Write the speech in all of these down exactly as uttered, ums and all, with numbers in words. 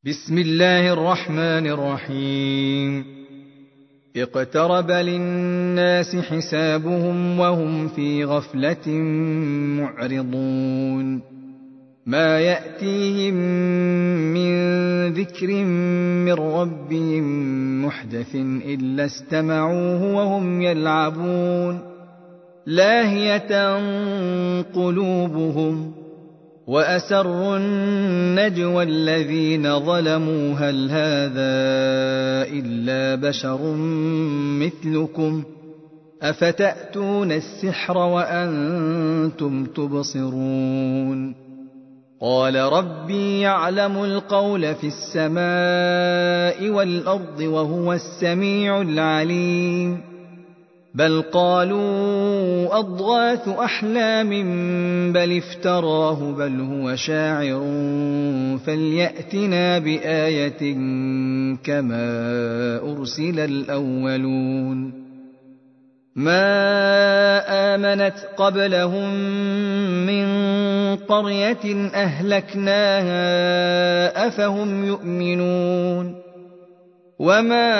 بسم الله الرحمن الرحيم. اقترب للناس حسابهم وهم في غفلة معرضون. ما يأتيهم من ذكر من ربهم محدث إلا استمعوه وهم يلعبون لاهية قلوبهم وأسروا النجوى الذين ظلموا هل هذا إلا بشر مثلكم أفتأتون السحر وأنتم تبصرون. قال ربي يعلم القول في السماء والأرض وهو السميع العليم. بل قالوا أضغاث أحلام بل افتراه بل هو شاعر فليأتنا بآية كما أرسل الأولون. ما آمنت قبلهم من قرية أهلكناها أفهم يؤمنون. وما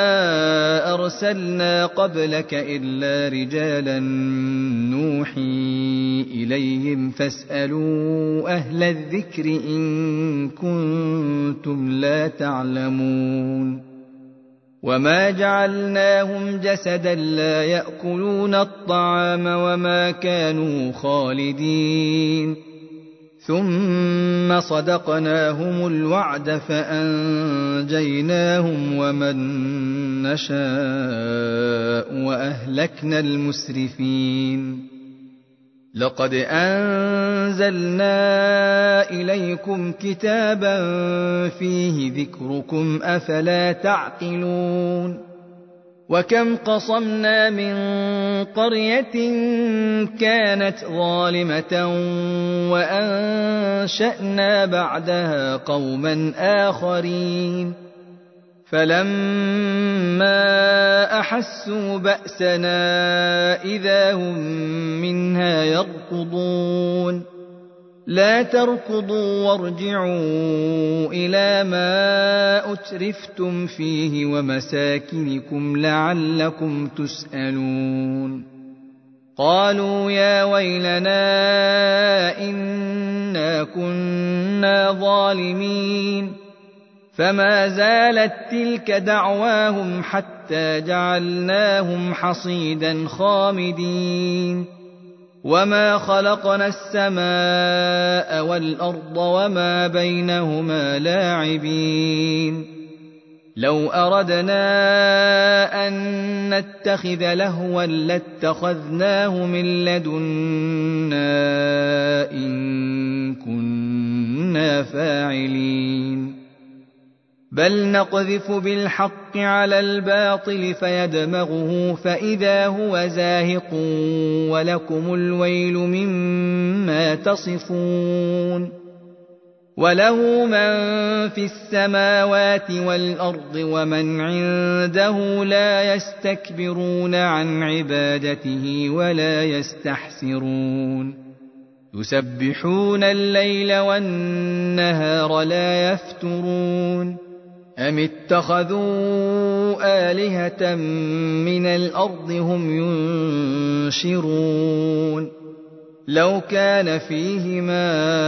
أرسلنا قبلك إلا رجالا نوحي إليهم فاسألوا أهل الذكر إن كنتم لا تعلمون. وما جعلناهم جسدا لا يأكلون الطعام وما كانوا خالدين. ثم صدقناهم الوعد فأنجيناهم ومن نشاء وأهلكنا المسرفين. لقد أنزلنا إليكم كتابا فيه ذكركم أفلا تعقلون. وكم قصمنا من قرية كانت ظالمة وأنشأنا بعدها قوما آخرين فلما أحسوا بأسنا إذا هم منها يركضون. لا تركضوا وارجعوا إلى ما أترفتم فيه ومساكنكم لعلكم تسألون. قالوا يا ويلنا إنا كنا ظالمين. فما زالت تلك دعواهم حتى جعلناهم حصيدا خامدين. وما خلقنا السماء والأرض وما بينهما لاعبين. لو أردنا أن نتخذ لهوا لاتخذناه من لدنا إن كنا فاعلين. بل نقذف بالحق على الباطل فيدمغه فإذا هو زاهق ولكم الويل مما تصفون. وله من في السماوات والأرض ومن عنده لا يستكبرون عن عبادته ولا يستحسرون. يسبحون الليل والنهار لا يفترون. أم اتخذوا آلهة من الأرض هم ينشرون. لو كان فيهما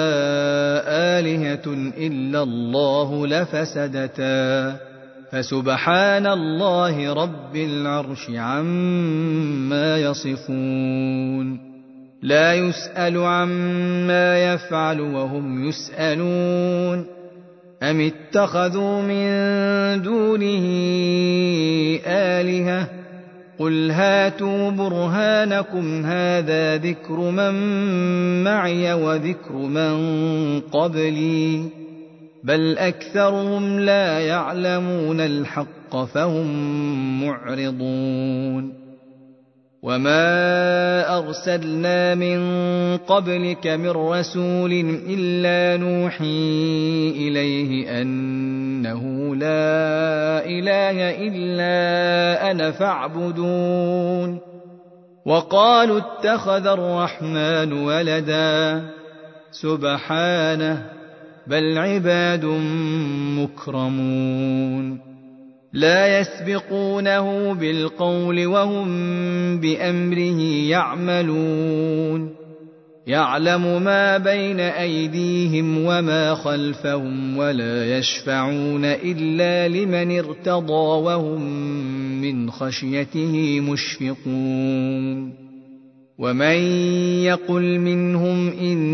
آلهة إلا الله لفسدتا فسبحان الله رب العرش عما يصفون. لا يسأل عما يفعل وهم يسألون. أم اتخذوا من دونه آلهة قل هاتوا برهانكم هذا ذكر من معي وذكر من قبلي بل أكثرهم لا يعلمون الحق فهم معرضون. وما أرسلنا من قبلك من رسول إلا نوحي إليه أنه لا إله إلا أنا فاعبدون. وقالوا اتخذ الرحمن ولدا سبحانه بل عباد مكرمون لا يسبقونه بالقول وهم بأمره يعملون يعلم ما بين أيديهم وما خلفهم ولا يشفعون إلا لمن ارتضى وهم من خشيته مشفقون ومن يقل منهم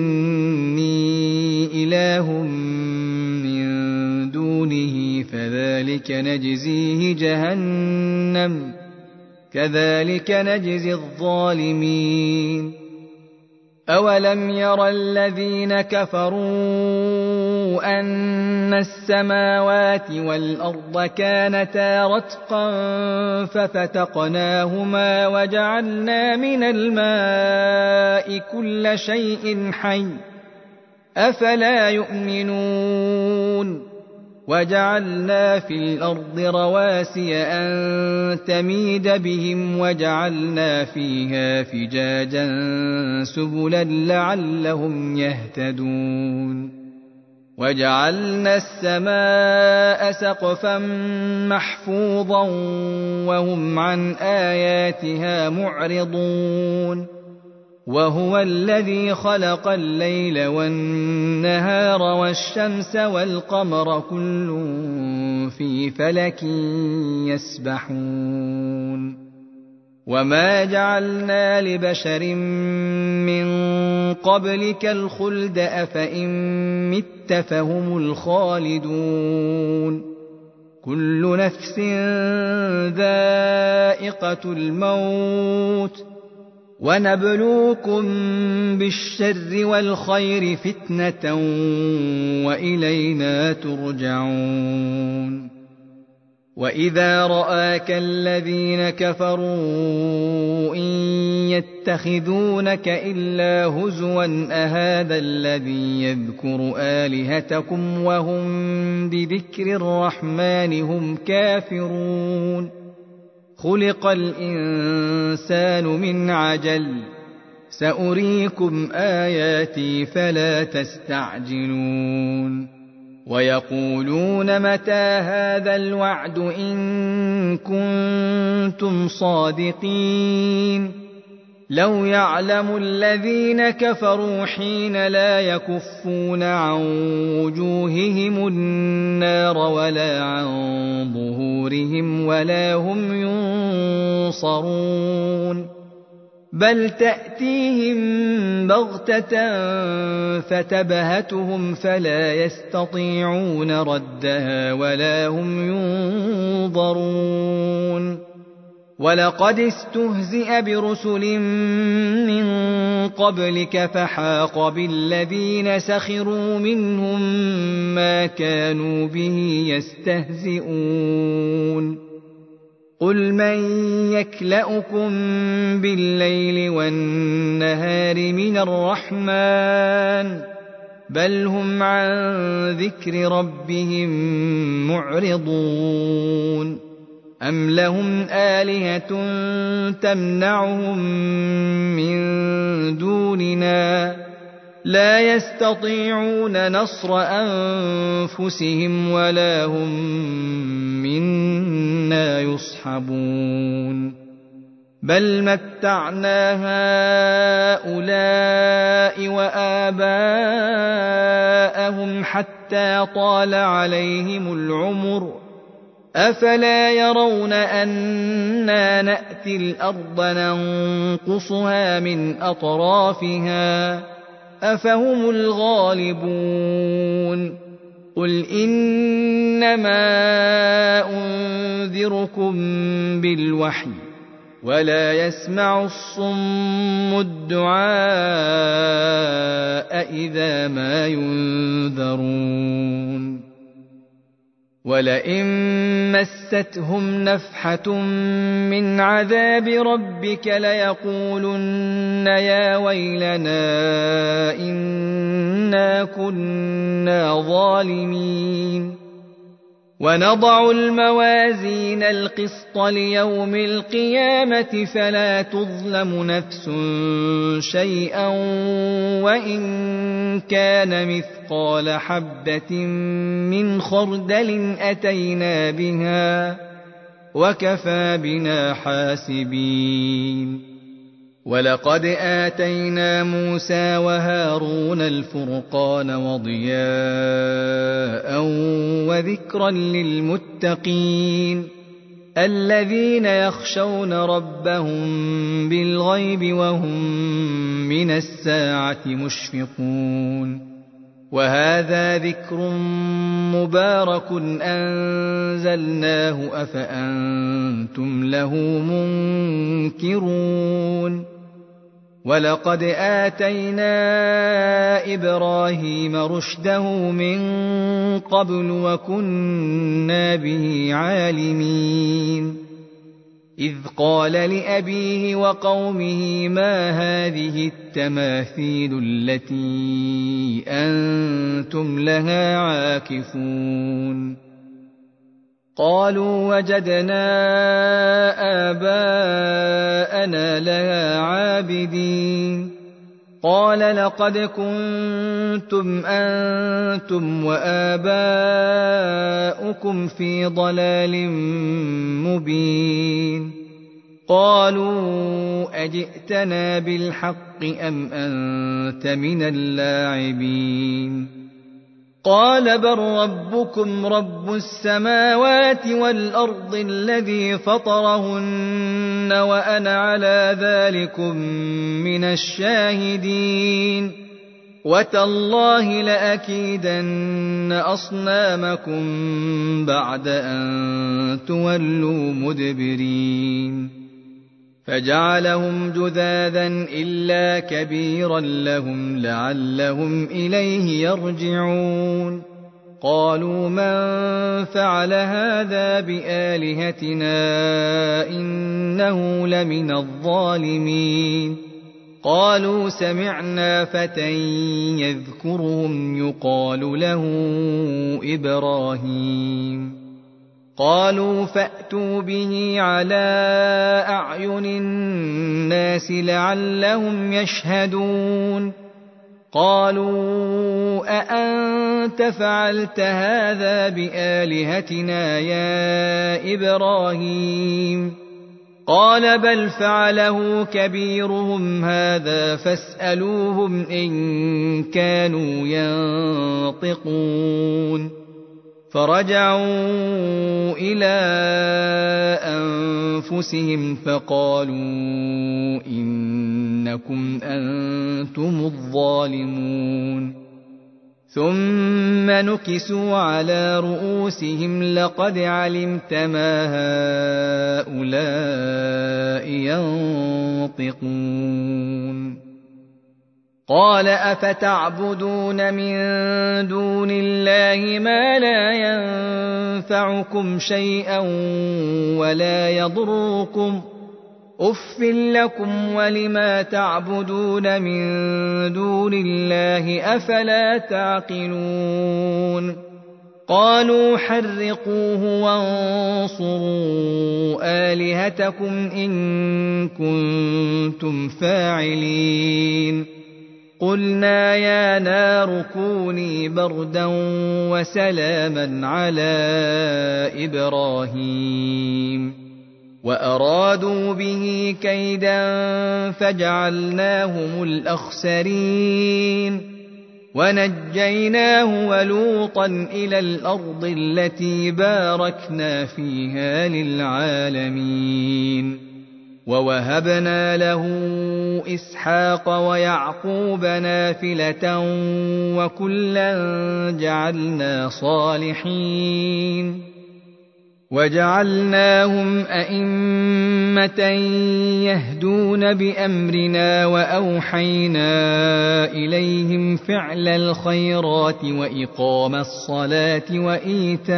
إني إله من دونه فذلك نجزيه جهنم كذلك نجزي الظالمين أولم ير الذين كفروا أن السماوات والأرض كانتا رتقا ففتقناهما وجعلنا من الماء كل شيء حي أفلا يؤمنون وجعلنا في الأرض رواسي أن تميد بهم وجعلنا فيها فجاجا سبلا لعلهم يهتدون وجعلنا السماء سقفا محفوظا وهم عن آياتها معرضون وهو الذي خلق الليل والنهار والشمس والقمر كل في فلك يسبحون وما جعلنا لبشر من قبلك الخلد أفإن مت فهم الخالدون كل نفس ذائقة الموت ونبلوكم بالشر والخير فتنة وإلينا ترجعون وإذا رآك الذين كفروا إن يتخذونك إلا هزوا أهذا الذي يذكر آلهتكم وهم بذكر الرحمن هم كافرون خلق الإنسان من عجل سأريكم آياتي فلا تستعجلون ويقولون متى هذا الوعد إن كنتم صادقين لو يعلم الذين كفروا حين لا يكفون عن وجوههم النار ولا عن ظهورهم ولا هم ينصرون بل تأتيهم بغتة فتبهتهم فلا يستطيعون ردها ولا هم ينظرون ولقد استهزئ برسل من قبلك فحاق بالذين سخروا منهم ما كانوا به يستهزئون قل من يكلؤكم بالليل والنهار من الرحمن بل هم عن ذكر ربهم معرضون أم لهم آلهة تمنعهم من دوننا لا يستطيعون نصر أنفسهم ولا هم منا يصحبون بل متعنا هؤلاء وآباءهم حتى طال عليهم العمر أفلا يرون أنا نأتي الأرض ننقصها من أطرافها أفهم الغالبون قل إنما أنذركم بالوحي ولا يسمع الصم الدعاء إذا ما ينذرون ولئن مستهم نفحة من عذاب ربك ليقولن يا ويلنا إنا كنا ظالمين ونضع الموازين القسط ليوم القيامة فلا تظلم نفس شيئا وإن كان مثقال حبة من خردل أتينا بها وكفى بنا حاسبين. ولقد آتينا موسى وهارون الفرقان وضياء وذكرا للمتقين الذين يخشون ربهم بالغيب وهم من الساعة مشفقون. وهذا ذكر مبارك أنزلناه أفأنتم له منكرون. ولقد آتينا إبراهيم رشده من قبل وكنا به عالمين. إذ قال لأبيه وقومه ما هذه التماثيل التي أنتم لها عاكفون؟ قالوا وجدنا آباءنا لها عابدين. قال لقد كنتم أنتم وآباؤكم في ضلال مبين. قالوا أجئتنا بالحق أم أنت من اللاعبين؟ قال بل ربكم رب السماوات والأرض الذي فطرهن وأنا على ذلكم من الشاهدين. وتالله لأكيدن أصنامكم بعد أن تولوا مدبرين. فجعلهم جذاذا إلا كبيرا لهم لعلهم إليه يرجعون. قالوا من فعل هذا بآلهتنا إنه لمن الظالمين. قالوا سمعنا فتى يذكرهم يقال له إبراهيم. قالوا فأتوا به على أعين الناس لعلهم يشهدون. قالوا أأنت فعلت هذا بآلهتنا يا إبراهيم؟ قال بل فعله كبيرهم هذا فاسألوهم إن كانوا ينطقون. فرجعوا إلى أنفسهم فقالوا إنكم أنتم الظالمون. ثم نكسوا على رؤوسهم لقد علمت ما هؤلاء ينطقون. قال أفتعبدون من دون الله ما لا ينفعكم شيئا ولا يضركم أف لكم ولما تعبدون من دون الله أفلا تعقلون. قالوا حرقوه وانصروا آلهتكم إن كنتم فاعلين. قلنا يا نار كوني بردا وسلاما على إبراهيم. وأرادوا به كيدا فجعلناهم الأخسرين. ونجيناه ولوطا إلى الأرض التي باركنا فيها للعالمين. ووهبنا له إسحاق ويعقوب نافلة وكلا جعلنا صالحين. وجعلناهم أئمة يهدون بأمرنا وأوحينا إليهم فعل الخيرات وإقام الصلاة وإيتاء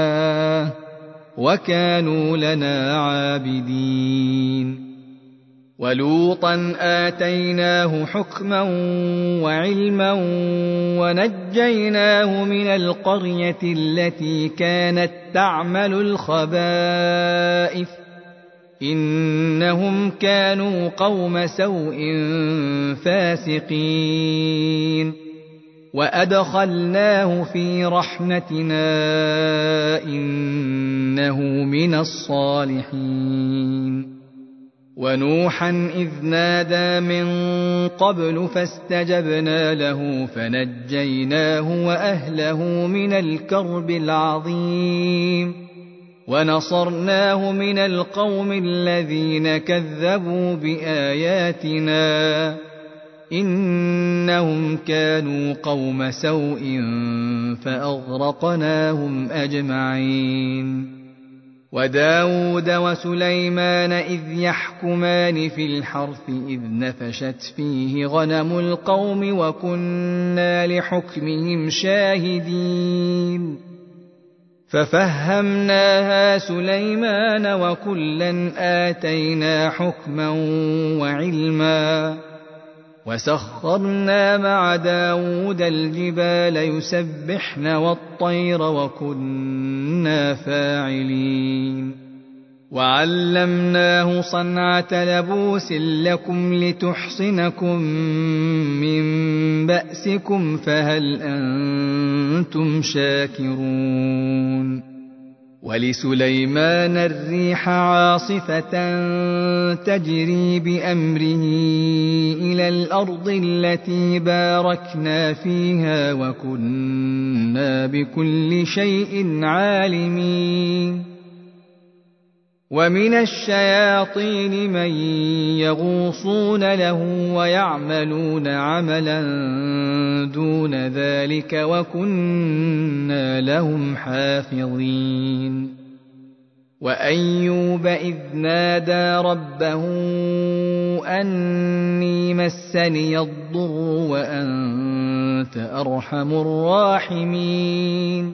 الزكاة وكانوا لنا عابدين. ولوطا آتيناه حكما وعلما ونجيناه من القرية التي كانت تعمل الخبائث إنهم كانوا قوم سوء فاسقين وأدخلناه في رحمتنا إنه من الصالحين ونوحا إذ نادى من قبل فاستجبنا له فنجيناه وأهله من الكرب العظيم ونصرناه من القوم الذين كذبوا بآياتنا إنهم كانوا قوم سوء فأغرقناهم أجمعين وداود وسليمان إذ يحكمان في الحرث إذ نفشت فيه غنم القوم وكنا لحكمهم شاهدين ففهمناها سليمان وكلا آتينا حكما وعلما وسخرنا مع داود الجبال يسبحن والطير وكنا فاعلين وعلمناه صنعة لبوس لكم لتحصنكم من بأسكم فهل أنتم شاكرون ولسليمان الريح عاصفة تجري بأمره إلى الأرض التي باركنا فيها وكنا بكل شيء عالمين ومن الشياطين من يغوصون له ويعملون عملا دون ذلك وكنا لهم حافظين وأيوب إذ نادى ربه أني مسني الضر وأنت أرحم الراحمين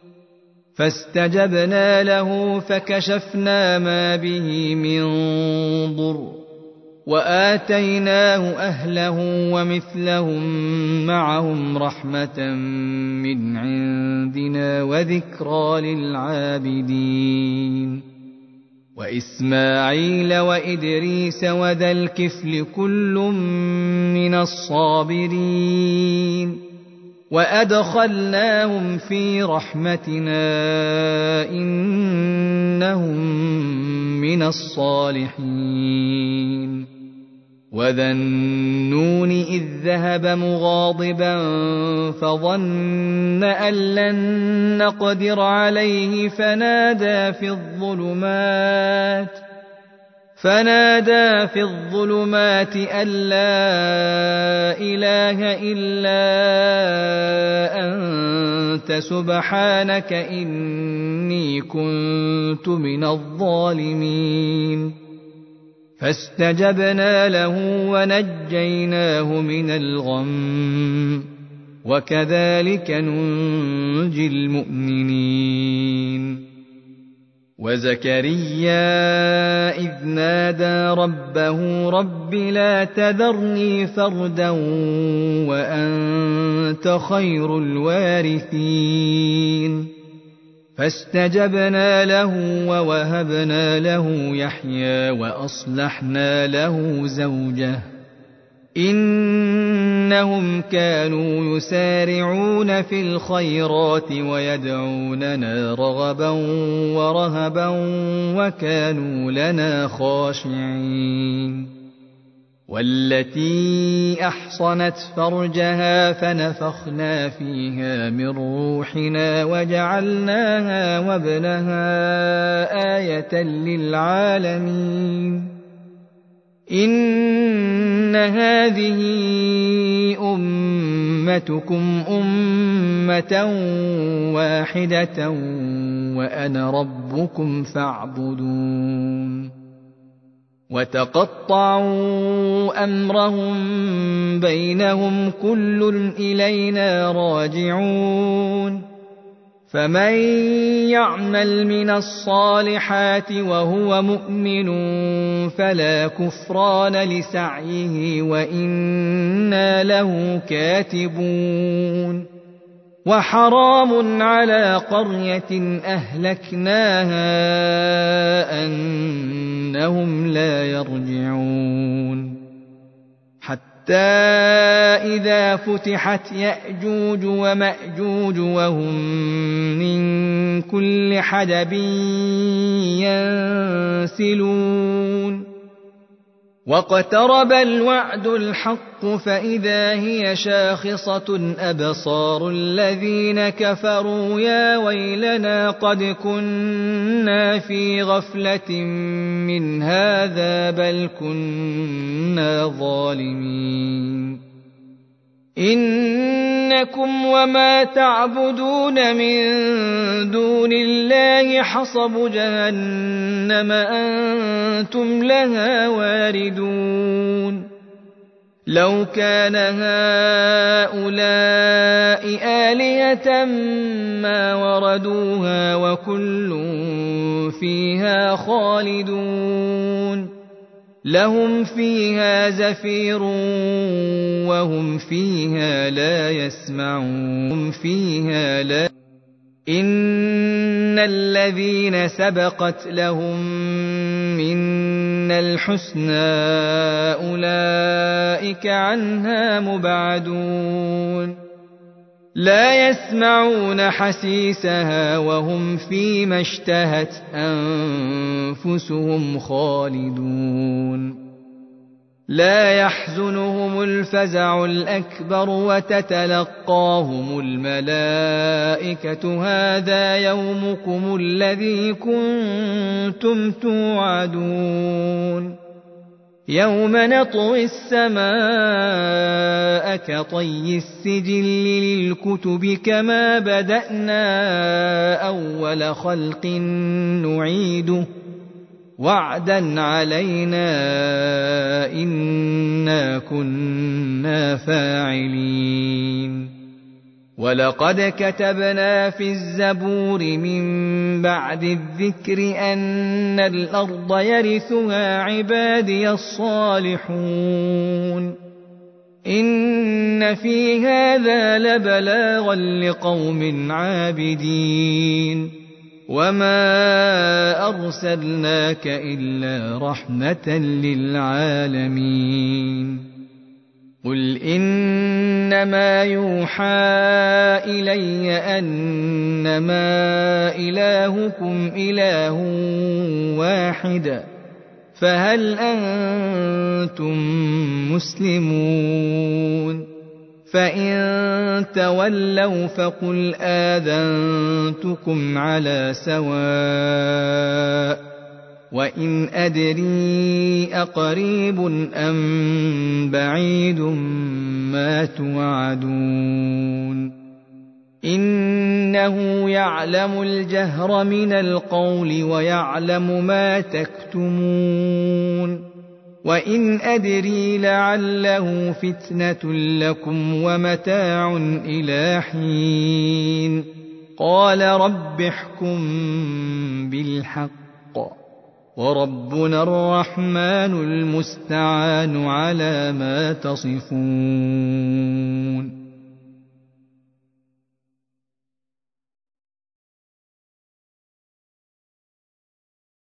فاستجبنا له فكشفنا ما به من ضر وآتيناه أهله ومثلهم معهم رحمة من عندنا وذكرى للعابدين وإسماعيل وإدريس وذا الكفل كل من الصابرين وأدخلناهم في رحمتنا إنهم من الصالحين وذا النون إذ ذهب مغاضبا فظن أن لن نقدر عليه فنادى في الظلمات فنادى في الظلمات أن لا إله إلا أنت سبحانك إني كنت من الظالمين فاستجبنا له ونجيناه من الغم وكذلك ننجي المؤمنين وزكريا إذ نادى ربه رب لا تذرني فردا وأنت خير الوارثين فاستجبنا له ووهبنا له يحيى وأصلحنا له زوجه إنهم كانوا يسارعون في الخيرات ويدعوننا رغبا ورهبا وكانوا لنا خاشعين والتي أحصنت فرجها فنفخنا فيها من روحنا وجعلناها وابنها آية للعالمين إن هذه أمتكم أمة واحدة وأنا ربكم فاعبدون وتقطعوا أمرهم بينهم كل إلينا راجعون فمن يعمل من الصالحات وهو مؤمن فلا كفران لسعيه وإنا له كاتبون وحرام على قرية أهلكناها أنهم لا يرجعون حتى إذا فتحت يأجوج ومأجوج وهم من كل حدب ينسلون واقترب الوعد الحق فإذا هي شاخصة أبصار الذين كفروا يا ويلنا قد كنا في غفلة من هذا بل كنا ظالمين إنكم وما تعبدون من دون الله حصب جهنم أنتم لها واردون لو كان هؤلاء آلهة ما وردوها وكل فيها خالدون لهم فيها زفير وهم فيها لا يسمعون فيها لا إن الذين سبقت لهم منا الحسنى أولئك عنها مبعدون لا يسمعون حسيسها وهم فيما اشتهت أنفسهم خالدون لا يحزنهم الفزع الأكبر وتتلقاهم الملائكة هذا يومكم الذي كنتم توعدون يوم نطوي السماء كطي السجل للكتب كما بدأنا أول خلق نعيده وعدا علينا إنا كنا فاعلين ولقد كتبنا في الزبور من بعد الذكر أن الأرض يرثها عبادي الصالحون إن في هذا لبلاغا لقوم عابدين وما أرسلناك إلا رحمة للعالمين قل إنما يوحى إلي أنما إلهكم إله واحد فهل أنتم مسلمون فإن تولوا فقل آذنتكم على سواء وإن أدري أقريب أم بعيد ما توعدون إنه يعلم الجهر من القول ويعلم ما تكتمون وإن أدري لعله فتنة لكم ومتاع إلى حين قال رب احكم بالحق وربنا الرحمن المستعان على ما تصفون